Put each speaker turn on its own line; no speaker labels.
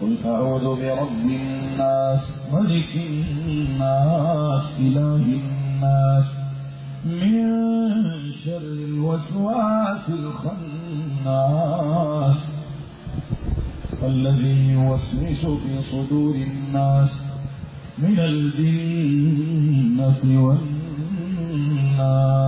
قل أعوذ برب الناس ملك الناس إله الناس من شر الوسواس الخناس الذي يوسوس في صدور الناس من الجنة والناس.